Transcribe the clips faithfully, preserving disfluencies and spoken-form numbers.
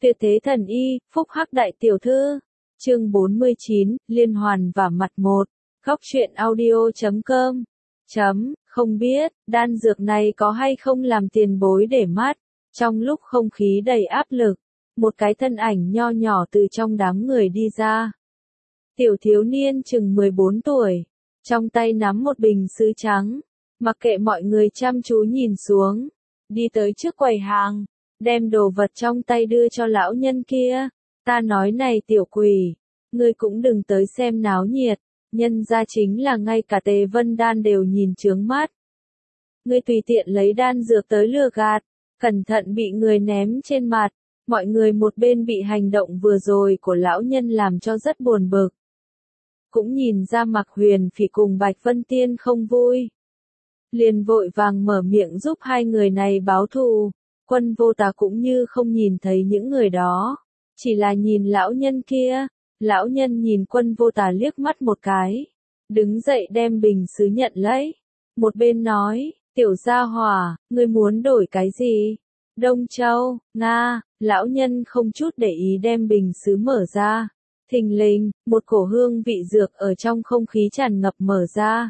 Tuyệt thế thần y, phúc hắc đại tiểu thư. Chương bốn mươi chín, liên hoàn và mặt một. Góc truyện audio chấm com. Chấm, không biết, đan dược này có hay không làm tiền bối để mắt. Trong lúc không khí đầy áp lực, một cái thân ảnh nho nhỏ từ trong đám người đi ra. Tiểu thiếu niên chừng mười bốn tuổi, trong tay nắm một bình sứ trắng, mặc kệ mọi người chăm chú nhìn xuống, đi tới trước quầy hàng, đem đồ vật trong tay đưa cho lão nhân kia. Ta nói này tiểu quỷ, ngươi cũng đừng tới xem náo nhiệt, nhân ra chính là ngay cả Tề Vân Đan đều nhìn chướng mắt. Ngươi tùy tiện lấy đan dược tới lừa gạt, cẩn thận bị người ném trên mặt. Mọi người một bên bị hành động vừa rồi của lão nhân làm cho rất buồn bực. Cũng nhìn ra Mạc Huyền Phỉ cùng Bạch Vân Tiên không vui. Liền vội vàng mở miệng giúp hai người này báo thù. Quân Vô Tà cũng như không nhìn thấy những người đó, chỉ là nhìn lão nhân kia. Lão nhân nhìn Quân Vô Tà liếc mắt một cái, đứng dậy đem bình sứ nhận lấy. Một bên nói, tiểu gia hỏa, ngươi muốn đổi cái gì? Đông Châu, Nga. Lão nhân không chút để ý đem bình sứ mở ra. Thình lình, một cổ hương vị dược ở trong không khí tràn ngập mở ra.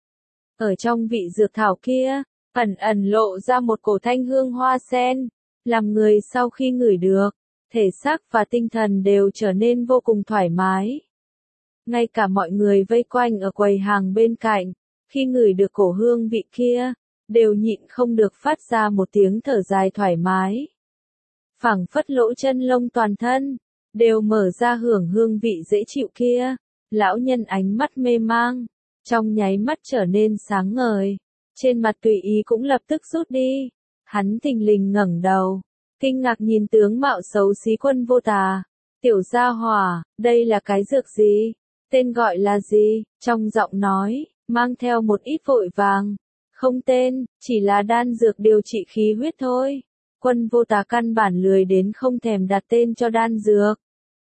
Ở trong vị dược thảo kia, ẩn ẩn lộ ra một cổ thanh hương hoa sen, làm người sau khi ngửi được, thể xác và tinh thần đều trở nên vô cùng thoải mái. Ngay cả mọi người vây quanh ở quầy hàng bên cạnh, khi ngửi được cổ hương vị kia, đều nhịn không được phát ra một tiếng thở dài thoải mái. Phảng phất lỗ chân lông toàn thân, đều mở ra hưởng hương vị dễ chịu kia. Lão nhân ánh mắt mê mang, trong nháy mắt trở nên sáng ngời, trên mặt tùy ý cũng lập tức rút đi. Hắn thình lình ngẩng đầu, kinh ngạc nhìn tướng mạo xấu xí Quân Vô Tà. Tiểu gia hỏa, đây là cái dược gì? Tên gọi là gì? Trong giọng nói, mang theo một ít vội vàng. Không tên, chỉ là đan dược điều trị khí huyết thôi. Quân Vô Tà căn bản lười đến không thèm đặt tên cho đan dược.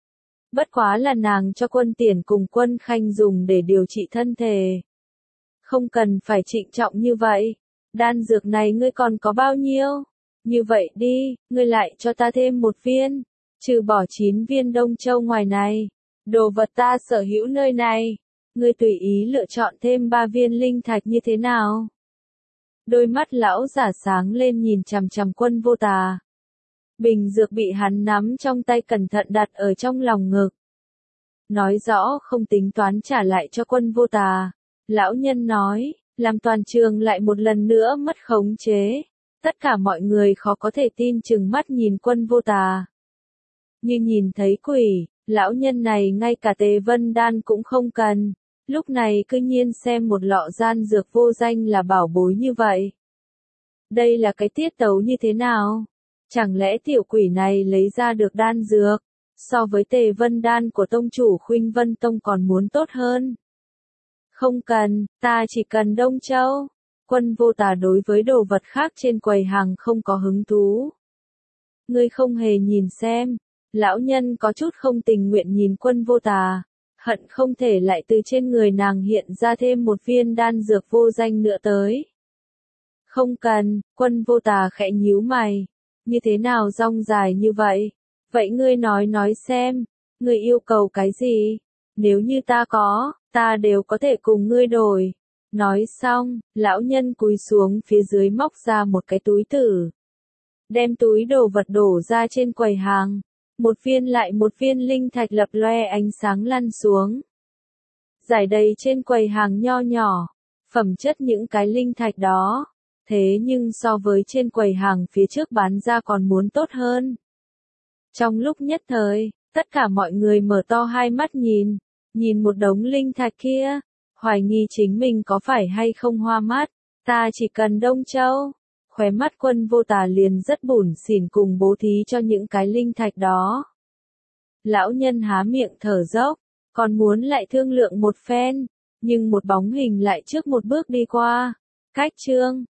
Bất quá là nàng cho Quân Tiền cùng Quân Khanh dùng để điều trị thân thể. Không cần phải trịnh trọng như vậy. Đan dược này ngươi còn có bao nhiêu? Như vậy đi, ngươi lại cho ta thêm một viên. Trừ bỏ chín viên Đông Châu ngoài này, đồ vật ta sở hữu nơi này. Ngươi tùy ý lựa chọn thêm ba viên linh thạch như thế nào? Đôi mắt lão giả sáng lên nhìn chằm chằm Quân Vô Tà. Bình dược bị hắn nắm trong tay cẩn thận đặt ở trong lòng ngực. Nói rõ không tính toán trả lại cho Quân Vô Tà. Lão nhân nói, làm toàn trường lại một lần nữa mất khống chế. Tất cả mọi người khó có thể tin chừng mắt nhìn Quân Vô Tà. Như nhìn thấy quỷ, lão nhân này ngay cả Tề Vân Đan cũng không cần. Lúc này cứ nhiên xem một lọ gian dược vô danh là bảo bối như vậy. Đây là cái tiết tấu như thế nào? Chẳng lẽ tiểu quỷ này lấy ra được đan dược, so với Tề Vân Đan của tông chủ Khuynh Vân Tông còn muốn tốt hơn? Không cần, ta chỉ cần Đông Châu. Quân Vô Tà đối với đồ vật khác trên quầy hàng không có hứng thú. Ngươi không hề nhìn xem. Lão nhân có chút không tình nguyện nhìn Quân Vô Tà. Hận không thể lại từ trên người nàng hiện ra thêm một viên đan dược vô danh nữa tới. Không cần. Quân Vô Tà khẽ nhíu mày. Như thế nào rong dài như vậy? Vậy ngươi nói nói xem, ngươi yêu cầu cái gì? Nếu như ta có, ta đều có thể cùng ngươi đổi. Nói xong, lão nhân cúi xuống phía dưới móc ra một cái túi tử. Đem túi đồ vật đổ ra trên quầy hàng. Một viên lại một viên linh thạch lập loe ánh sáng lăn xuống. Giải đầy trên quầy hàng nho nhỏ. Phẩm chất những cái linh thạch đó. Thế nhưng so với trên quầy hàng phía trước bán ra còn muốn tốt hơn. Trong lúc nhất thời, tất cả mọi người mở to hai mắt nhìn. Nhìn một đống linh thạch kia. Hoài nghi chính mình có phải hay không hoa mắt. Ta chỉ cần Đông Châu. Khóe mắt Quân Vô Tà liền rất bủn xỉn cùng bố thí cho những cái linh thạch đó. Lão nhân há miệng thở dốc, còn muốn lại thương lượng một phen, nhưng một bóng hình lại trước một bước đi qua. Cách chương,